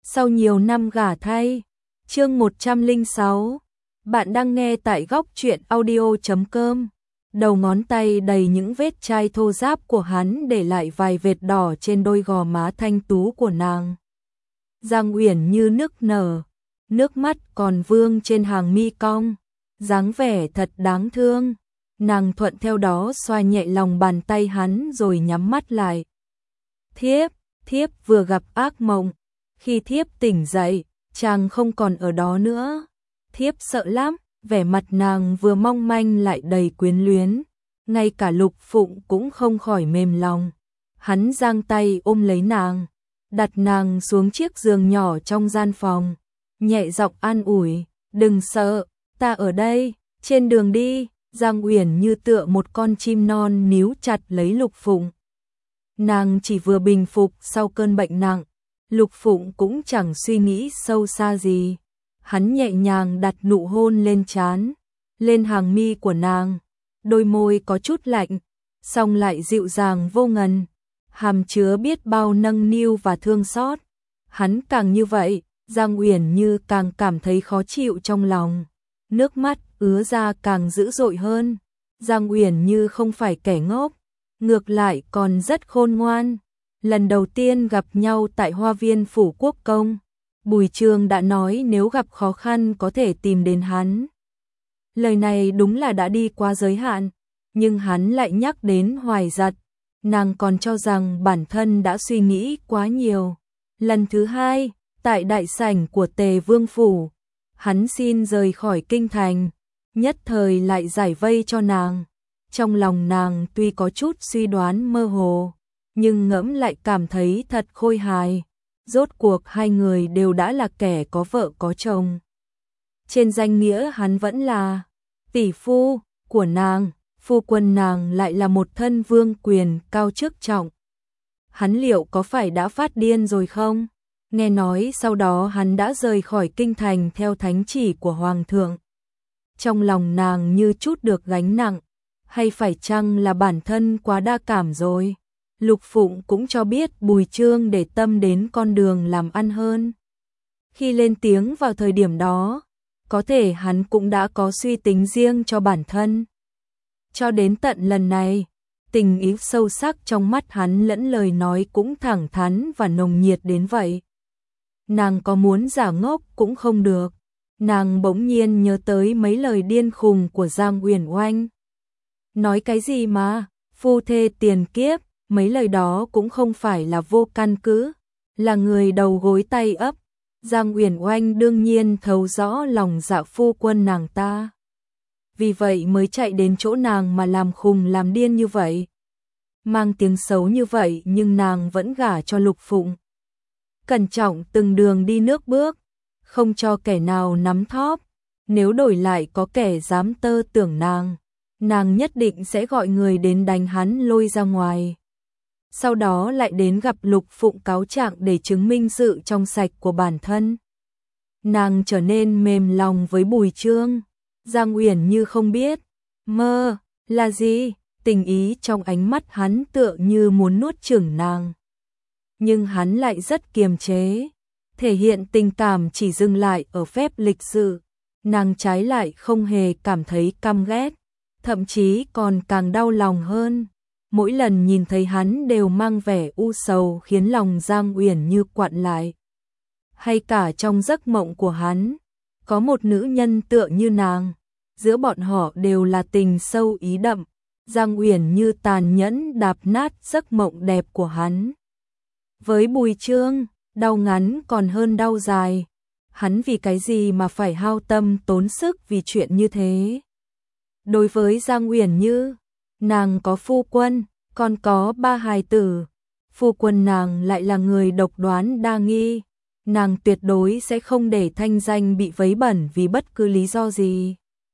Sau nhiều năm gả thay. Chương 106. Bạn đang nghe tại góc truyện audio.com. Đầu ngón tay đầy những vết chai thô ráp của hắn để lại vài vệt đỏ trên đôi gò má thanh tú của nàng. Giang Uyển Như nức nở, nước mắt còn vương trên hàng mi cong, dáng vẻ thật đáng thương. Nàng thuận theo đó xoa nhẹ lòng bàn tay hắn rồi nhắm mắt lại. Thiếp vừa gặp ác mộng, khi thiếp tỉnh dậy, chàng không còn ở đó nữa. Thiếp sợ lắm, vẻ mặt nàng vừa mong manh lại đầy quyến luyến, ngay cả Lục Phụng cũng không khỏi mềm lòng. Hắn giang tay ôm lấy nàng, đặt nàng xuống chiếc giường nhỏ trong gian phòng, nhẹ giọng an ủi, đừng sợ, ta ở đây, trên đường đi. Giang Uyển Như tựa một con chim non níu chặt lấy Lục Phụng. Nàng chỉ vừa bình phục sau cơn bệnh nặng, Lục Phụng cũng chẳng suy nghĩ sâu xa gì. Hắn nhẹ nhàng đặt nụ hôn lên trán, lên hàng mi của nàng, đôi môi có chút lạnh, song lại dịu dàng vô ngần, hàm chứa biết bao nâng niu và thương xót. Hắn càng như vậy, Giang Uyển Như càng cảm thấy khó chịu trong lòng, nước mắt ứa ra càng dữ dội hơn. Giang Uyển Như không phải kẻ ngốc, ngược lại còn rất khôn ngoan. Lần đầu tiên gặp nhau tại Hoa Viên Phủ Quốc Công, Bùi Trường đã nói nếu gặp khó khăn có thể tìm đến hắn. Lời này đúng là đã đi qua giới hạn, nhưng hắn lại nhắc đến Hoài Giật. Nàng còn cho rằng bản thân đã suy nghĩ quá nhiều. Lần thứ hai, tại đại sảnh của Tề Vương Phủ, hắn xin rời khỏi kinh thành, nhất thời lại giải vây cho nàng. Trong lòng nàng tuy có chút suy đoán mơ hồ, nhưng ngẫm lại cảm thấy thật khôi hài. Rốt cuộc hai người đều đã là kẻ có vợ có chồng. Trên danh nghĩa hắn vẫn là tỷ phu của nàng, phu quân nàng lại là một thân vương quyền cao chức trọng. Hắn liệu có phải đã phát điên rồi không? Nghe nói sau đó hắn đã rời khỏi kinh thành theo thánh chỉ của hoàng thượng. Trong lòng nàng như chút được gánh nặng, hay phải chăng là bản thân quá đa cảm rồi? Lục Phụng cũng cho biết Bùi Chương để tâm đến con đường làm ăn hơn. Khi lên tiếng vào thời điểm đó, có thể hắn cũng đã có suy tính riêng cho bản thân. Cho đến tận lần này, tình ý sâu sắc trong mắt hắn lẫn lời nói cũng thẳng thắn và nồng nhiệt đến vậy. Nàng có muốn giả ngốc cũng không được. Nàng bỗng nhiên nhớ tới mấy lời điên khùng của Giang Uyển Oanh. Nói cái gì mà, phu thê tiền kiếp, mấy lời đó cũng không phải là vô căn cứ, là người đầu gối tay ấp. Giang Uyển Oanh đương nhiên thấu rõ lòng dạ phu quân nàng ta. Vì vậy mới chạy đến chỗ nàng mà làm khùng làm điên như vậy. Mang tiếng xấu như vậy nhưng nàng vẫn gả cho Lục Phụng. Cẩn trọng từng đường đi nước bước, không cho kẻ nào nắm thóp. Nếu đổi lại có kẻ dám tơ tưởng nàng nhất định sẽ gọi người đến đánh hắn lôi ra ngoài. Sau đó lại đến gặp Lục Phụng cáo trạng để chứng minh sự trong sạch của bản thân. Nàng trở nên mềm lòng với Bùi Chương. Giang Uyển Như không biết mơ là gì, tình ý trong ánh mắt hắn tựa như muốn nuốt chửng nàng. Nhưng hắn lại rất kiềm chế, thể hiện tình cảm chỉ dừng lại ở phép lịch sự. Nàng trái lại không hề cảm thấy căm ghét, thậm chí còn càng đau lòng hơn. Mỗi lần nhìn thấy hắn đều mang vẻ u sầu khiến lòng Giang Uyển Như quặn lại. Hay cả trong giấc mộng của hắn, có một nữ nhân tựa như nàng, giữa bọn họ đều là tình sâu ý đậm. Giang Uyển Như tàn nhẫn đạp nát giấc mộng đẹp của hắn. Với Bùi Chương, đau ngắn còn hơn đau dài. Hắn vì cái gì mà phải hao tâm tốn sức vì chuyện như thế? Đối với Giang Uyển Như, nàng có phu quân, còn có 3 hài tử. Phu quân nàng lại là người độc đoán đa nghi. Nàng tuyệt đối sẽ không để thanh danh bị vấy bẩn vì bất cứ lý do gì.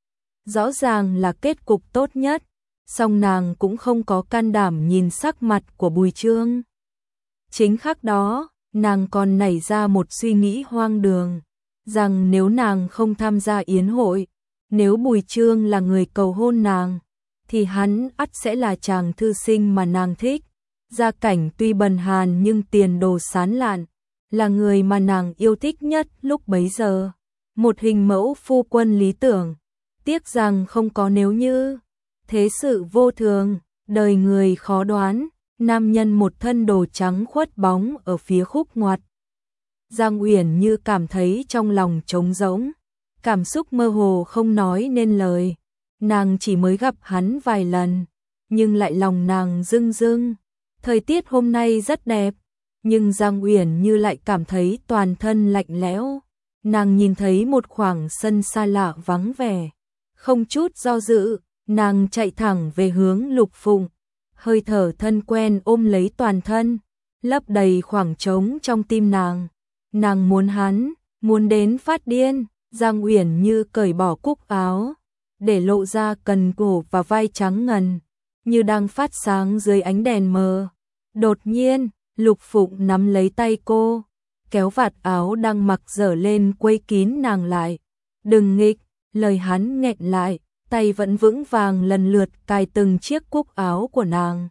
Rõ ràng là kết cục tốt nhất, song nàng cũng không có can đảm nhìn sắc mặt của Bùi Chương. Chính khắc đó, nàng còn nảy ra một suy nghĩ hoang đường, rằng nếu nàng không tham gia yến hội, nếu Bùi Chương là người cầu hôn nàng, thì hắn ắt sẽ là chàng thư sinh mà nàng thích. Gia cảnh tuy bần hàn nhưng tiền đồ sáng lạn, là người mà nàng yêu thích nhất lúc bấy giờ. Một hình mẫu phu quân lý tưởng, tiếc rằng không có nếu như. Thế sự vô thường, đời người khó đoán, nam nhân một thân đồ trắng khuất bóng ở phía khúc ngoặt. Giang Uyển Như cảm thấy trong lòng trống rỗng, cảm xúc mơ hồ không nói nên lời. Nàng chỉ mới gặp hắn vài lần, nhưng lại lòng nàng rưng rưng. Thời tiết hôm nay rất đẹp, nhưng Giang Uyển Như lại cảm thấy toàn thân lạnh lẽo. Nàng nhìn thấy một khoảng sân xa lạ vắng vẻ, không chút do dự, nàng chạy thẳng về hướng Lục Phụng. Hơi thở thân quen ôm lấy toàn thân, lấp đầy khoảng trống trong tim nàng. Nàng muốn hắn, muốn đến phát điên. Giang Uyển Như cởi bỏ cúc áo, để lộ ra cần cổ và vai trắng ngần, như đang phát sáng dưới ánh đèn mờ. Đột nhiên, Lục Phụng nắm lấy tay cô, kéo vạt áo đang mặc dở lên quây kín nàng lại. Đừng nghịch, lời hắn nghẹn lại, tay vẫn vững vàng lần lượt cài từng chiếc cúc áo của nàng.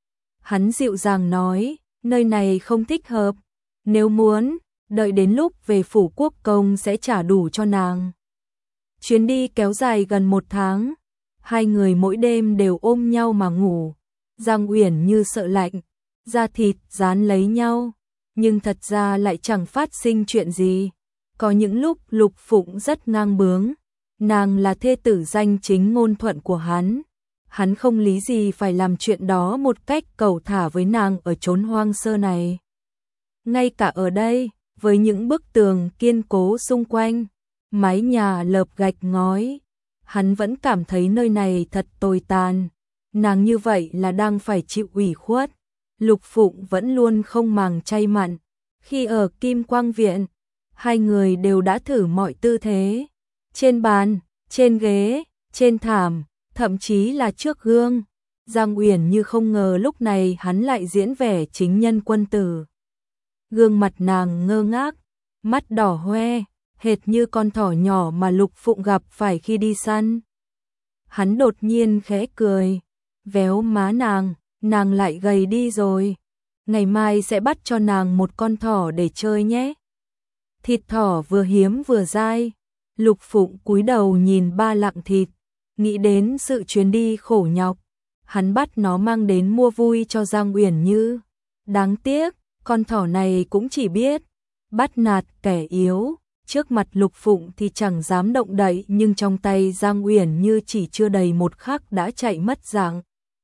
Hắn dịu dàng nói, nơi này không thích hợp, nếu muốn, đợi đến lúc về phủ quốc công sẽ trả đủ cho nàng. Chuyến đi kéo dài gần 1 tháng, hai người mỗi đêm đều ôm nhau mà ngủ. Giang Uyển Như sợ lạnh, da thịt dán lấy nhau, nhưng thật ra lại chẳng phát sinh chuyện gì. Có những lúc Lục Phụng rất ngang bướng, nàng là thê tử danh chính ngôn thuận của hắn không lý gì phải làm chuyện đó một cách cẩu thả với nàng ở chốn hoang sơ này. Ngay cả ở đây, với những bức tường kiên cố xung quanh, mái nhà lợp gạch ngói, hắn vẫn cảm thấy nơi này thật tồi tàn. Nàng như vậy là đang phải chịu ủy khuất. Lục Phụng vẫn luôn không màng chay mặn. Khi ở Kim Quang Viện, hai người đều đã thử mọi tư thế. Trên bàn, trên ghế, trên thảm, thậm chí là trước gương. Giang Uyển Như không ngờ lúc này hắn lại diễn vẻ chính nhân quân tử. Gương mặt nàng ngơ ngác, mắt đỏ hoe, hệt như con thỏ nhỏ mà Lục Phụng gặp phải khi đi săn. Hắn đột nhiên khẽ cười, véo má nàng lại gầy đi rồi. Ngày mai sẽ bắt cho nàng một con thỏ để chơi nhé. Thịt thỏ vừa hiếm vừa dai. Lục Phụng cúi đầu nhìn ba lạng thịt, nghĩ đến sự chuyến đi khổ nhọc. Hắn bắt nó mang đến mua vui cho Giang Uyển Như. Đáng tiếc, con thỏ này cũng chỉ biết bắt nạt kẻ yếu. Trước mặt Lục Phụng thì chẳng dám động đậy, nhưng trong tay Giang Uyển Như chỉ chưa đầy một khắc đã chạy mất dạng.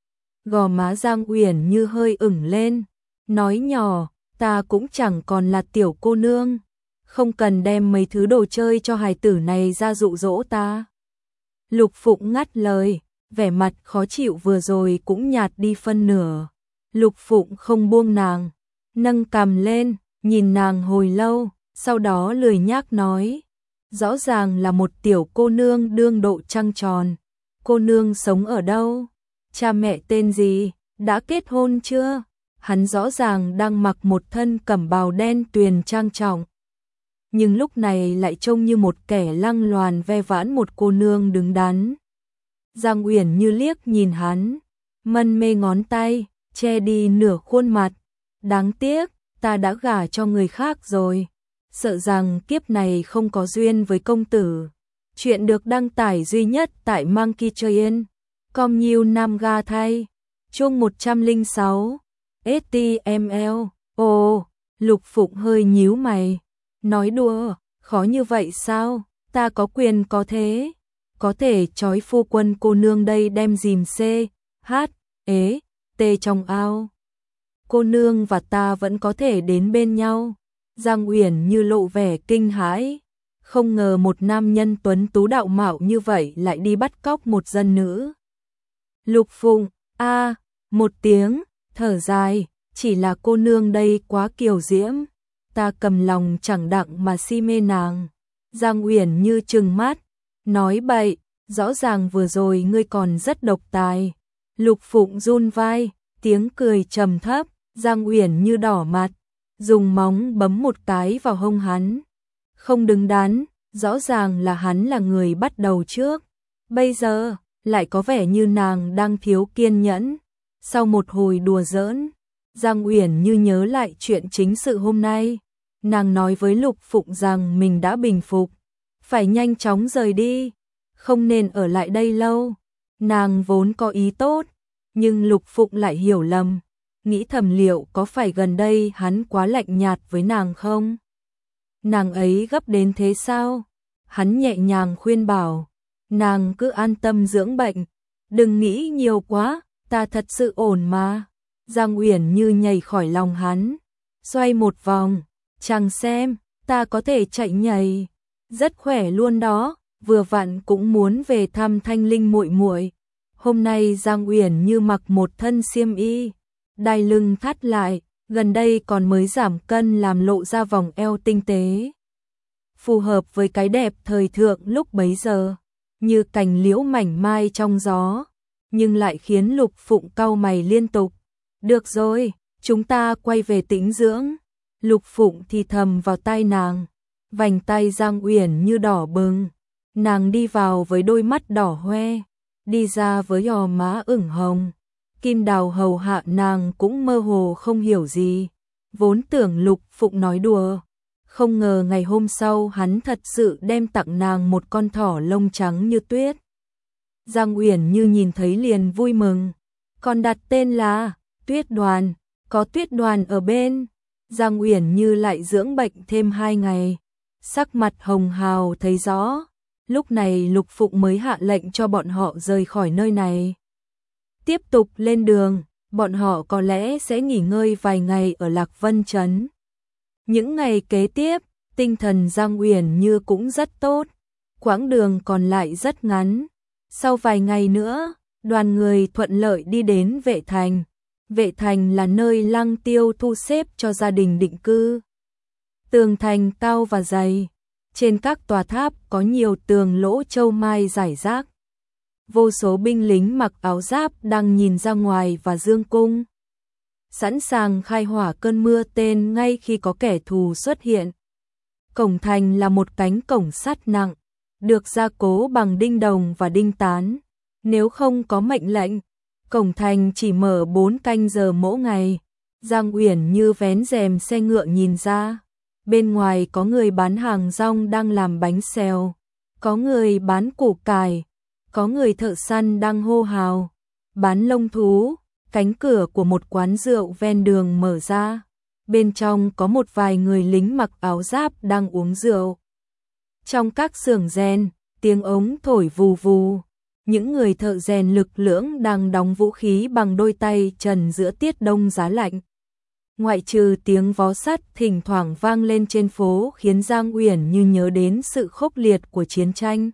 Gò má Giang Uyển Như hơi ửng lên, nói nhỏ, ta cũng chẳng còn là tiểu cô nương, không cần đem mấy thứ đồ chơi cho hài tử này ra dụ dỗ ta. Lục Phụng ngắt lời, vẻ mặt khó chịu vừa rồi cũng nhạt đi phân nửa. Lục Phụng không buông nàng, nâng cằm lên, nhìn nàng hồi lâu, sau đó lười nhác nói, rõ ràng là một tiểu cô nương đương độ trăng tròn. Cô nương sống ở đâu? Cha mẹ tên gì? Đã kết hôn chưa? Hắn rõ ràng đang mặc một thân cẩm bào đen tuyền trang trọng, nhưng lúc này lại trông như một kẻ lăng loàn ve vãn một cô nương đứng đắn. Giang Uyển Như liếc nhìn hắn, mân mê ngón tay, che đi nửa khuôn mặt. Đáng tiếc, ta đã gả cho người khác rồi. Sợ rằng kiếp này không có duyên với công tử. Chuyện được đăng tải duy nhất tại Monkey Train. Com Nhiêu Nam Ga thay. Chương 106. HTML. Ồ, Lục Phụng hơi nhíu mày. Nói đùa, khó như vậy sao? Ta có quyền có thế. Có thể trói phu quân cô nương đây đem dìm C, H, ế, T trong ao. Cô nương và ta vẫn có thể đến bên nhau. Giang Uyển Như lộ vẻ kinh hãi. Không ngờ một nam nhân tuấn tú đạo mạo như vậy lại đi bắt cóc một dân nữ. Lục Phụng, một tiếng, thở dài, chỉ là cô nương đây quá kiều diễm. Ta cầm lòng chẳng đặng mà si mê nàng. Giang Uyển Như trừng mắt, nói bậy, rõ ràng vừa rồi ngươi còn rất độc tài. Lục Phụng run vai, tiếng cười trầm thấp. Giang Uyển Như đỏ mặt, dùng móng bấm một cái vào hông hắn. Không đứng đắn, rõ ràng là hắn là người bắt đầu trước. Bây giờ, lại có vẻ như nàng đang thiếu kiên nhẫn. Sau một hồi đùa giỡn, Giang Uyển Như nhớ lại chuyện chính sự hôm nay. Nàng nói với Lục Phụng rằng mình đã bình phục, phải nhanh chóng rời đi, không nên ở lại đây lâu. Nàng vốn có ý tốt, nhưng Lục Phụng lại hiểu lầm, nghĩ thầm liệu có phải gần đây hắn quá lạnh nhạt với nàng không? Nàng ấy gấp đến thế sao? Hắn nhẹ nhàng khuyên bảo, nàng cứ an tâm dưỡng bệnh, đừng nghĩ nhiều quá, ta thật sự ổn mà. Giang Uyển Như nhảy khỏi lòng hắn, xoay một vòng, chàng xem, ta có thể chạy nhảy, rất khỏe luôn đó, vừa vặn cũng muốn về thăm Thanh Linh muội muội. Hôm nay Giang Uyển Như mặc một thân xiêm y, đai lưng thắt lại, gần đây còn mới giảm cân làm lộ ra vòng eo tinh tế, phù hợp với cái đẹp thời thượng lúc bấy giờ, như cành liễu mảnh mai trong gió, nhưng lại khiến Lục Phụng cau mày liên tục. Được rồi, chúng ta quay về tĩnh dưỡng. Lục Phụng thì thầm vào tai nàng, vành tay Giang Uyển Như đỏ bừng, nàng đi vào với đôi mắt đỏ hoe, đi ra với gò má ửng hồng. Kim Đào hầu hạ nàng cũng mơ hồ không hiểu gì, vốn tưởng Lục Phụng nói đùa, không ngờ ngày hôm sau hắn thật sự đem tặng nàng một con thỏ lông trắng như tuyết. Giang Uyển Như nhìn thấy liền vui mừng, còn đặt tên là Tuyết Đoàn, có Tuyết Đoàn ở bên. Giang Uyển Như lại dưỡng bệnh thêm 2 ngày, sắc mặt hồng hào thấy rõ. Lúc này Lục Phụng mới hạ lệnh cho bọn họ rời khỏi nơi này. Tiếp tục lên đường, bọn họ có lẽ sẽ nghỉ ngơi vài ngày ở Lạc Vân Trấn. Những ngày kế tiếp, tinh thần Giang Uyển Như cũng rất tốt, quãng đường còn lại rất ngắn. Sau vài ngày nữa, đoàn người thuận lợi đi đến Vệ Thành. Vệ Thành là nơi Lăng Tiêu thu xếp cho gia đình định cư. Tường thành cao và dày, trên các tòa tháp có nhiều tường lỗ châu mai rải rác. Vô số binh lính mặc áo giáp đang nhìn ra ngoài và dương cung, sẵn sàng khai hỏa cơn mưa tên ngay khi có kẻ thù xuất hiện. Cổng thành là một cánh cổng sắt nặng, được gia cố bằng đinh đồng và đinh tán. Nếu không có mệnh lệnh, cổng thành chỉ mở 4 canh giờ mỗi ngày. Giang Uyển Như vén rèm xe ngựa nhìn ra, bên ngoài có người bán hàng rong đang làm bánh xèo, có người bán củ cải, có người thợ săn đang hô hào, bán lông thú. Cánh cửa của một quán rượu ven đường mở ra, bên trong có một vài người lính mặc áo giáp đang uống rượu. Trong các xưởng rèn, tiếng ống thổi vù vù, những người thợ rèn lực lưỡng đang đóng vũ khí bằng đôi tay trần giữa tiết đông giá lạnh. Ngoại trừ tiếng vó sắt thỉnh thoảng vang lên trên phố khiến Giang Uyển Như nhớ đến sự khốc liệt của chiến tranh.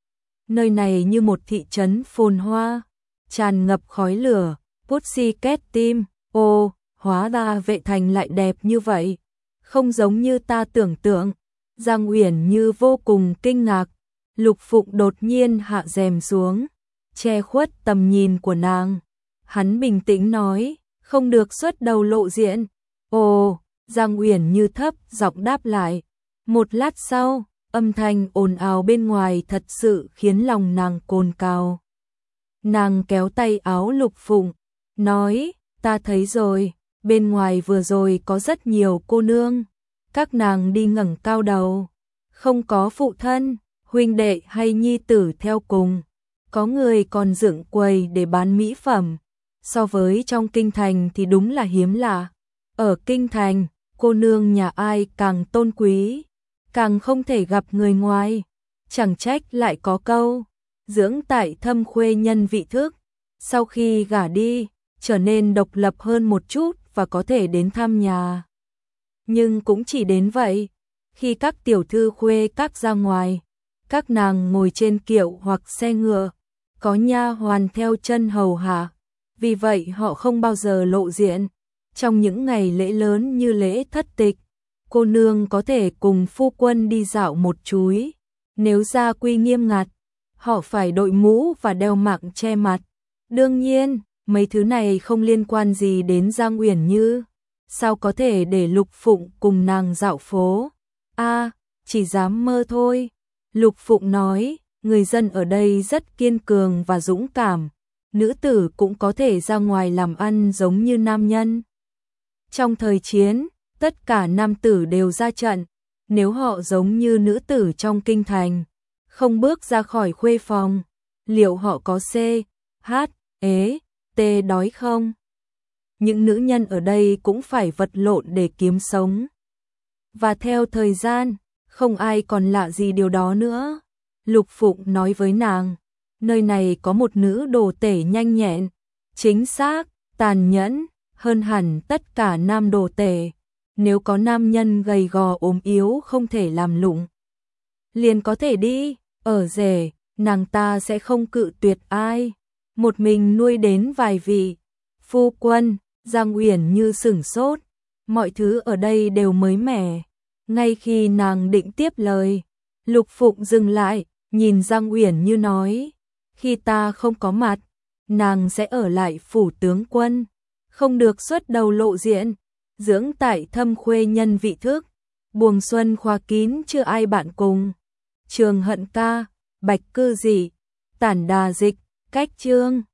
Nơi này như một thị trấn phồn hoa, tràn ngập khói lửa. Pussycat Team, ô, hóa ra Vệ Thành lại đẹp như vậy, không giống như ta tưởng tượng. Giang Uyển Như vô cùng kinh ngạc. Lục Phụng đột nhiên hạ rèm xuống, che khuất tầm nhìn của nàng. Hắn bình tĩnh nói, không được xuất đầu lộ diện. Ồ, Giang Uyển Như thấp giọng đáp lại. Một lát sau, âm thanh ồn ào bên ngoài thật sự khiến lòng nàng cồn cào. Nàng kéo tay áo Lục Phụng, nói, ta thấy rồi, bên ngoài vừa rồi có rất nhiều cô nương, các nàng đi ngẩng cao đầu, không có phụ thân, huynh đệ hay nhi tử theo cùng, có người còn dựng quầy để bán mỹ phẩm, so với trong kinh thành thì đúng là hiếm lạ. Ở kinh thành, cô nương nhà ai càng tôn quý, càng không thể gặp người ngoài, chẳng trách lại có câu, dưỡng tại thâm khuê nhân vị thức, sau khi gả đi, trở nên độc lập hơn một chút và có thể đến thăm nhà. Nhưng cũng chỉ đến vậy, khi các tiểu thư khuê các ra ngoài, các nàng ngồi trên kiệu hoặc xe ngựa, có nha hoàn theo chân hầu hạ, vì vậy họ không bao giờ lộ diện. Trong những ngày lễ lớn như lễ thất tịch, cô nương có thể cùng phu quân đi dạo một chúi, nếu gia quy nghiêm ngặt, họ phải đội mũ và đeo mạng che mặt. Đương nhiên, mấy thứ này không liên quan gì đến Giang Uyển Như, sao có thể để Lục Phụng cùng nàng dạo phố? Chỉ dám mơ thôi. Lục Phụng nói, người dân ở đây rất kiên cường và dũng cảm, nữ tử cũng có thể ra ngoài làm ăn giống như nam nhân. Trong thời chiến, tất cả nam tử đều ra trận, nếu họ giống như nữ tử trong kinh thành, không bước ra khỏi khuê phòng, liệu họ có C, H, ế, T đói không? Những nữ nhân ở đây cũng phải vật lộn để kiếm sống. Và theo thời gian, không ai còn lạ gì điều đó nữa. Lục Phụng nói với nàng, nơi này có một nữ đồ tể nhanh nhẹn, chính xác, tàn nhẫn, hơn hẳn tất cả nam đồ tể. Nếu có nam nhân gầy gò ốm yếu không thể làm lụng, liền có thể đi, ở rể, nàng ta sẽ không cự tuyệt ai. Một mình nuôi đến vài vị phu quân. Giang Uyển Như sửng sốt, mọi thứ ở đây đều mới mẻ. Ngay khi nàng định tiếp lời, Lục Phụng dừng lại, nhìn Giang Uyển Như nói, khi ta không có mặt, nàng sẽ ở lại phủ tướng quân, không được xuất đầu lộ diện, dưỡng tại Thâm Khuê nhân vị thức. Buồng xuân khóa kín chưa ai bạn cùng. Trường Hận Ca, Bạch Cư Dị, Tản Đà Dịch, Cách Chương.